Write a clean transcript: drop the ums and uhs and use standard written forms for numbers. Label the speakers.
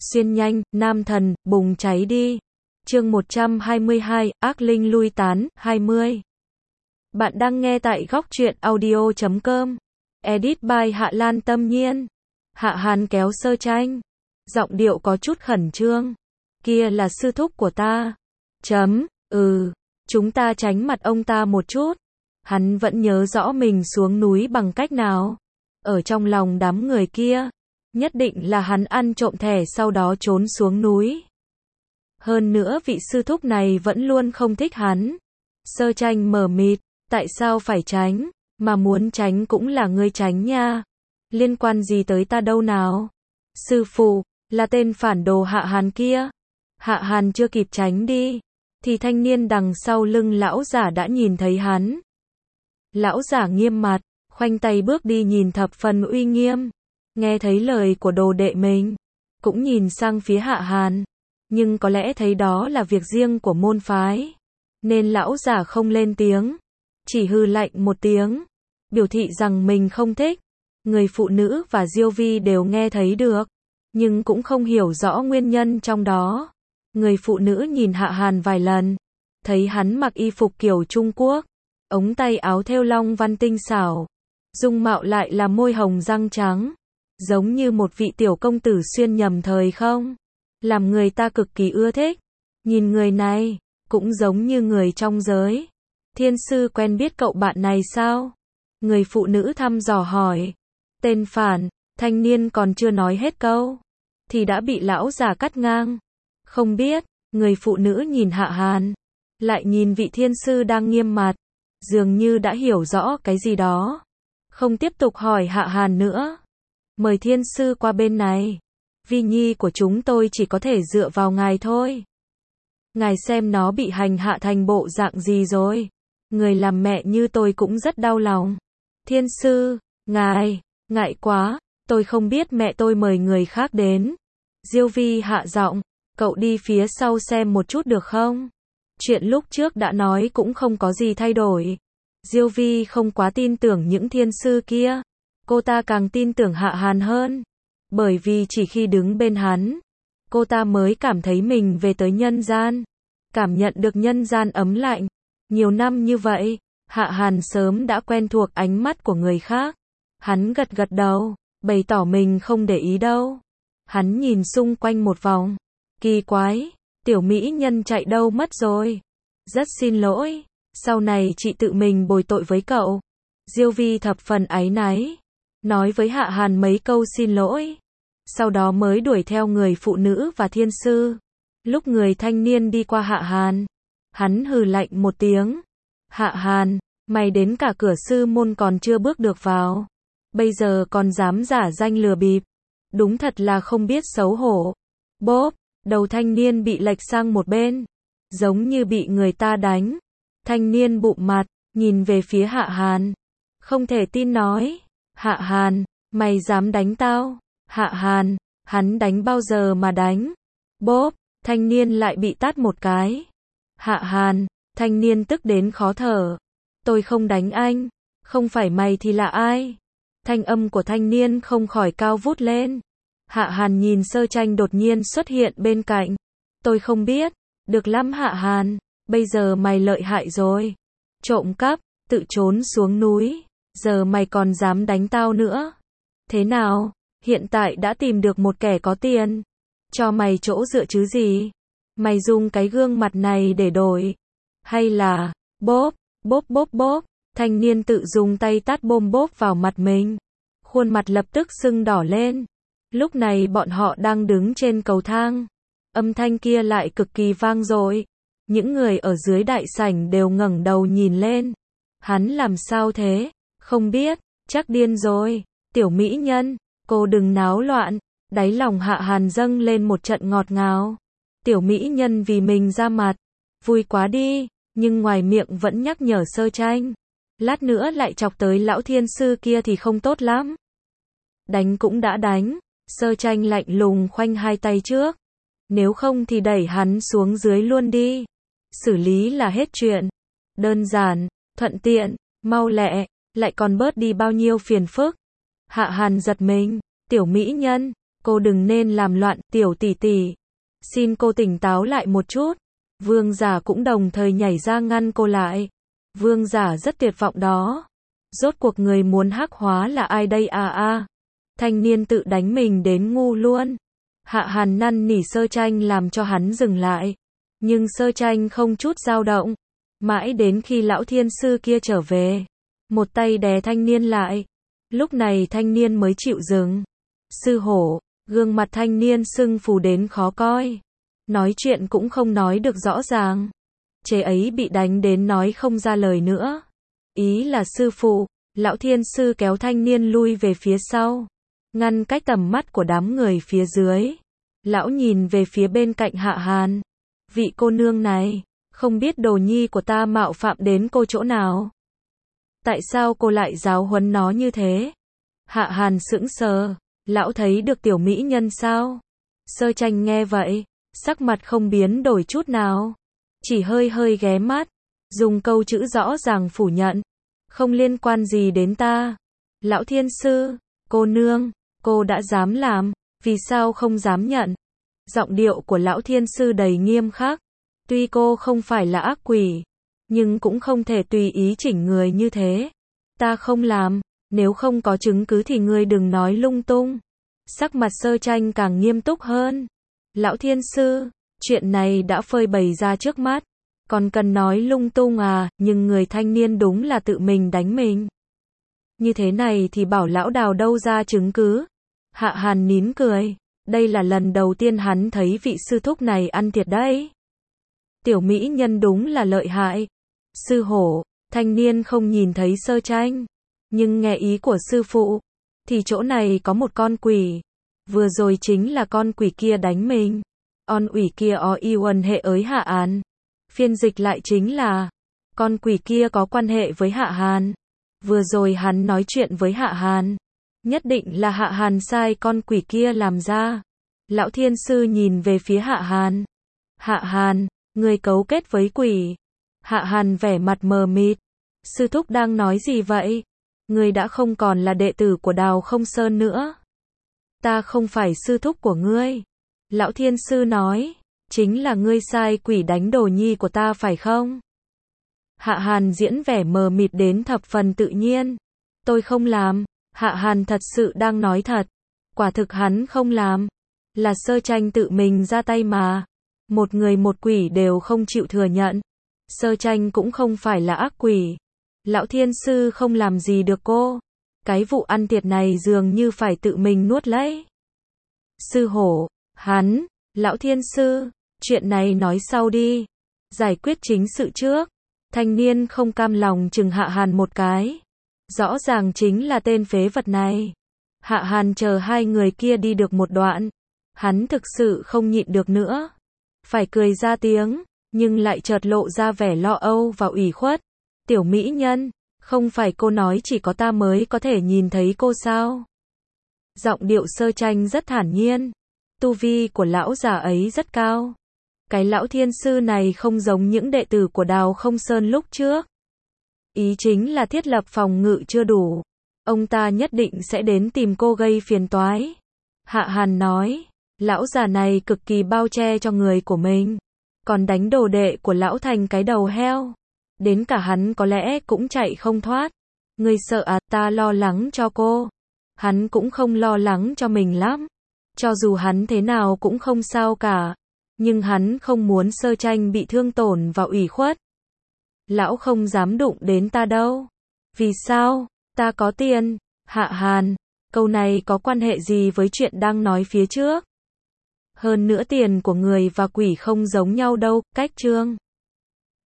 Speaker 1: Xuyên nhanh, nam thần, bùng cháy đi. Chương 122, ác linh lui tán, 20. Bạn đang nghe tại góc truyện audio.com. Edit by Hạ Lan Tâm Nhiên. Hạ Hàn kéo Sơ Tranh. Giọng điệu có chút khẩn trương. Kia là sư thúc của ta. Chúng ta tránh mặt ông ta một chút. Hắn vẫn nhớ rõ mình xuống núi bằng cách nào. Ở trong lòng đám người kia. Nhất định là hắn ăn trộm thẻ sau đó trốn xuống núi. Hơn nữa vị sư thúc này vẫn luôn không thích hắn. Sơ Tranh mờ mịt, tại sao phải tránh, mà muốn tránh cũng là ngươi tránh nha. Liên quan gì tới ta đâu nào? Sư phụ, là tên phản đồ Hạ Hàn kia. Hạ Hàn chưa kịp tránh đi, thì thanh niên đằng sau lưng lão giả đã nhìn thấy hắn. Lão giả nghiêm mặt, khoanh tay bước đi nhìn thập phần uy nghiêm. Nghe thấy lời của đồ đệ mình, cũng nhìn sang phía Hạ Hàn, nhưng có lẽ thấy đó là việc riêng của môn phái, nên lão giả không lên tiếng, chỉ hừ lạnh một tiếng, biểu thị rằng mình không thích. Người phụ nữ và Diêu Vi đều nghe thấy được, nhưng cũng không hiểu rõ nguyên nhân trong đó. Người phụ nữ nhìn Hạ Hàn vài lần, thấy hắn mặc y phục kiểu Trung Quốc, ống tay áo thêu long văn tinh xảo, dung mạo lại là môi hồng răng trắng, giống như một vị tiểu công tử xuyên nhầm thời không, làm người ta cực kỳ ưa thích. Nhìn người này, cũng giống như người trong giới. Thiên sư quen biết cậu bạn này sao? Người phụ nữ thăm dò hỏi. Tên phản, thanh niên còn chưa nói hết câu, thì đã bị lão già cắt ngang. Không biết, người phụ nữ nhìn Hạ Hàn, lại nhìn vị thiên sư đang nghiêm mặt, dường như đã hiểu rõ cái gì đó. Không tiếp tục hỏi Hạ Hàn nữa. Mời thiên sư qua bên này. Vi nhi của chúng tôi chỉ có thể dựa vào ngài thôi. Ngài xem nó bị hành hạ thành bộ dạng gì rồi. Người làm mẹ như tôi cũng rất đau lòng. Thiên sư, ngài, ngại quá, tôi không biết mẹ tôi mời người khác đến. Diêu Vi hạ giọng, cậu đi phía sau xem một chút được không? Chuyện lúc trước đã nói cũng không có gì thay đổi. Diêu Vi không quá tin tưởng những thiên sư kia. Cô ta càng tin tưởng Hạ Hàn hơn. Bởi vì chỉ khi đứng bên hắn, cô ta mới cảm thấy mình về tới nhân gian. Cảm nhận được nhân gian ấm lạnh. Nhiều năm như vậy, Hạ Hàn sớm đã quen thuộc ánh mắt của người khác. Hắn gật gật đầu, bày tỏ mình không để ý đâu. Hắn nhìn xung quanh một vòng. Kỳ quái, tiểu mỹ nhân chạy đâu mất rồi? Rất xin lỗi, sau này chị tự mình bồi tội với cậu. Diêu Vi thập phần áy náy, nói với Hạ Hàn mấy câu xin lỗi. Sau đó mới đuổi theo người phụ nữ và thiên sư. Lúc người thanh niên đi qua Hạ Hàn, hắn hừ lạnh một tiếng. Hạ Hàn, mày đến cả cửa sư môn còn chưa bước được vào. Bây giờ còn dám giả danh lừa bịp. Đúng thật là không biết xấu hổ. Bốp, đầu thanh niên bị lệch sang một bên, giống như bị người ta đánh. Thanh niên bụm mặt, nhìn về phía Hạ Hàn. Không thể tin nói. Hạ Hàn, mày dám đánh tao? Hạ Hàn, hắn đánh bao giờ mà đánh? Bốp, thanh niên lại bị tát một cái. Hạ Hàn, thanh niên tức đến khó thở. Tôi không đánh anh, không phải mày thì là ai? Thanh âm của thanh niên không khỏi cao vút lên. Hạ Hàn nhìn Sơ Tranh đột nhiên xuất hiện bên cạnh. Tôi không biết, được lắm Hạ Hàn, bây giờ mày lợi hại rồi. Trộm cắp, tự trốn xuống núi, giờ mày còn dám đánh tao nữa. Thế nào, hiện tại đã tìm được một kẻ có tiền. Cho mày chỗ dựa chứ gì? Mày dùng cái gương mặt này để đổi. Hay là, bốp, bốp bốp bốp, thanh niên tự dùng tay tát bôm bốp vào mặt mình. Khuôn mặt lập tức sưng đỏ lên. Lúc này bọn họ đang đứng trên cầu thang. Âm thanh kia lại cực kỳ vang dội. Những người ở dưới đại sảnh đều ngẩng đầu nhìn lên. Hắn làm sao thế? Không biết, chắc điên rồi. Tiểu mỹ nhân, cô đừng náo loạn. Đáy lòng Hạ Hàn dâng lên một trận ngọt ngào. Tiểu mỹ nhân vì mình ra mặt. Vui quá đi, nhưng ngoài miệng vẫn nhắc nhở Sơ Tranh. Lát nữa lại chọc tới lão thiên sư kia thì không tốt lắm. Đánh cũng đã đánh. Sơ Tranh lạnh lùng khoanh hai tay trước. Nếu không thì đẩy hắn xuống dưới luôn đi. Xử lý là hết chuyện. Đơn giản, thuận tiện, mau lẹ, lại còn bớt đi bao nhiêu phiền phức. Hạ Hàn giật mình. Tiểu mỹ nhân, Cô đừng nên làm loạn, tiểu tỷ tỷ. Xin cô tỉnh táo lại một chút. Vương giả cũng đồng thời nhảy ra ngăn cô lại. Vương giả rất tuyệt vọng đó. Rốt cuộc người muốn hắc hóa là ai đây à? Thanh niên tự đánh mình đến ngu luôn. Hạ Hàn năn nỉ Sơ Tranh làm cho hắn dừng lại. Nhưng Sơ Tranh không chút dao động. Mãi đến khi lão thiên sư kia trở về. Một tay đè thanh niên lại. Lúc này thanh niên mới chịu dừng. Sư hổ, gương mặt thanh niên sưng phù đến khó coi. Nói chuyện cũng không nói được rõ ràng. Chế ấy bị đánh đến nói không ra lời nữa. Ý là sư phụ, lão thiên sư kéo thanh niên lui về phía sau. Ngăn cách tầm mắt của đám người phía dưới. Lão nhìn về phía bên cạnh Hạ Hàn. Vị cô nương này, không biết đồ nhi của ta mạo phạm đến cô chỗ nào. Tại sao cô lại giáo huấn nó như thế? Hạ Hàn sững sờ, lão thấy được tiểu mỹ nhân sao? Sơ Tranh nghe vậy, sắc mặt không biến đổi chút nào. Chỉ hơi hơi ghé mắt, dùng câu chữ rõ ràng phủ nhận. Không liên quan gì đến ta. Lão thiên sư, cô nương, cô đã dám làm, vì sao không dám nhận? Giọng điệu của lão thiên sư đầy nghiêm khắc. Tuy cô không phải là ác quỷ, nhưng cũng không thể tùy ý chỉnh người như thế. Ta không làm, nếu không có chứng cứ thì ngươi đừng nói lung tung. Sắc mặt Sơ Tranh càng nghiêm túc hơn. Lão thiên sư, chuyện này đã phơi bày ra trước mắt. Còn cần nói lung tung à, nhưng người thanh niên đúng là tự mình đánh mình. Như thế này thì bảo lão đào đâu ra chứng cứ. Hạ Hàn nín cười. Đây là lần đầu tiên hắn thấy vị sư thúc này ăn thiệt đấy. Tiểu mỹ nhân đúng là lợi hại. Sư hổ, thanh niên không nhìn thấy Sơ Tranh. Nhưng nghe ý của sư phụ, thì chỗ này có một con quỷ. Vừa rồi chính là con quỷ kia đánh mình. On ủy kia o y uẩn hệ ới Hạ Hàn. Phiên dịch lại chính là, con quỷ kia có quan hệ với Hạ Hàn. Vừa rồi hắn nói chuyện với Hạ Hàn. Nhất định là Hạ Hàn sai con quỷ kia làm ra. Lão thiên sư nhìn về phía Hạ Hàn. Hạ Hàn, người cấu kết với quỷ. Hạ Hàn vẻ mặt mờ mịt. Sư thúc đang nói gì vậy? Người đã không còn là đệ tử của Đào Không Sơn nữa. Ta không phải sư thúc của ngươi. Lão thiên sư nói. Chính là ngươi sai quỷ đánh đồ nhi của ta phải không? Hạ Hàn diễn vẻ mờ mịt đến thập phần tự nhiên. Tôi không làm. Hạ Hàn thật sự đang nói thật. Quả thực hắn không làm. Là Sơ Tranh tự mình ra tay mà. Một người một quỷ đều không chịu thừa nhận. Sơ Tranh cũng không phải là ác quỷ. Lão thiên sư không làm gì được cô. Cái vụ ăn thiệt này dường như phải tự mình nuốt lấy. Sư hổ, hắn, lão thiên sư, chuyện này nói sau đi. Giải quyết chính sự trước. Thanh niên không cam lòng chừng Hạ Hàn một cái. Rõ ràng chính là tên phế vật này. Hạ Hàn chờ hai người kia đi được một đoạn. Hắn thực sự không nhịn được nữa. Phải cười ra tiếng, nhưng lại chợt lộ ra vẻ lo âu và ủy khuất. Tiểu mỹ nhân, không phải cô nói chỉ có ta mới có thể nhìn thấy cô sao? Giọng điệu Sơ Tranh rất thản nhiên. Tu vi của lão già ấy rất cao. Cái lão thiên sư này không giống những đệ tử của Đào Không Sơn lúc trước. Ý chính là thiết lập phòng ngự chưa đủ. Ông ta nhất định sẽ đến tìm cô gây phiền toái. Hạ Hàn nói, lão già này cực kỳ bao che cho người của mình. Còn đánh đồ đệ của lão thành cái đầu heo. Đến cả hắn có lẽ cũng chạy không thoát. Ngươi sợ à, ta lo lắng cho cô. Hắn cũng không lo lắng cho mình lắm. Cho dù hắn thế nào cũng không sao cả. Nhưng hắn không muốn Sơ Tranh bị thương tổn và ủy khuất. Lão không dám đụng đến ta đâu. Vì sao? Ta có tiền. Hạ Hàn, câu này có quan hệ gì với chuyện đang nói phía trước? Hơn nữa tiền của người và quỷ không giống nhau đâu, cách chương.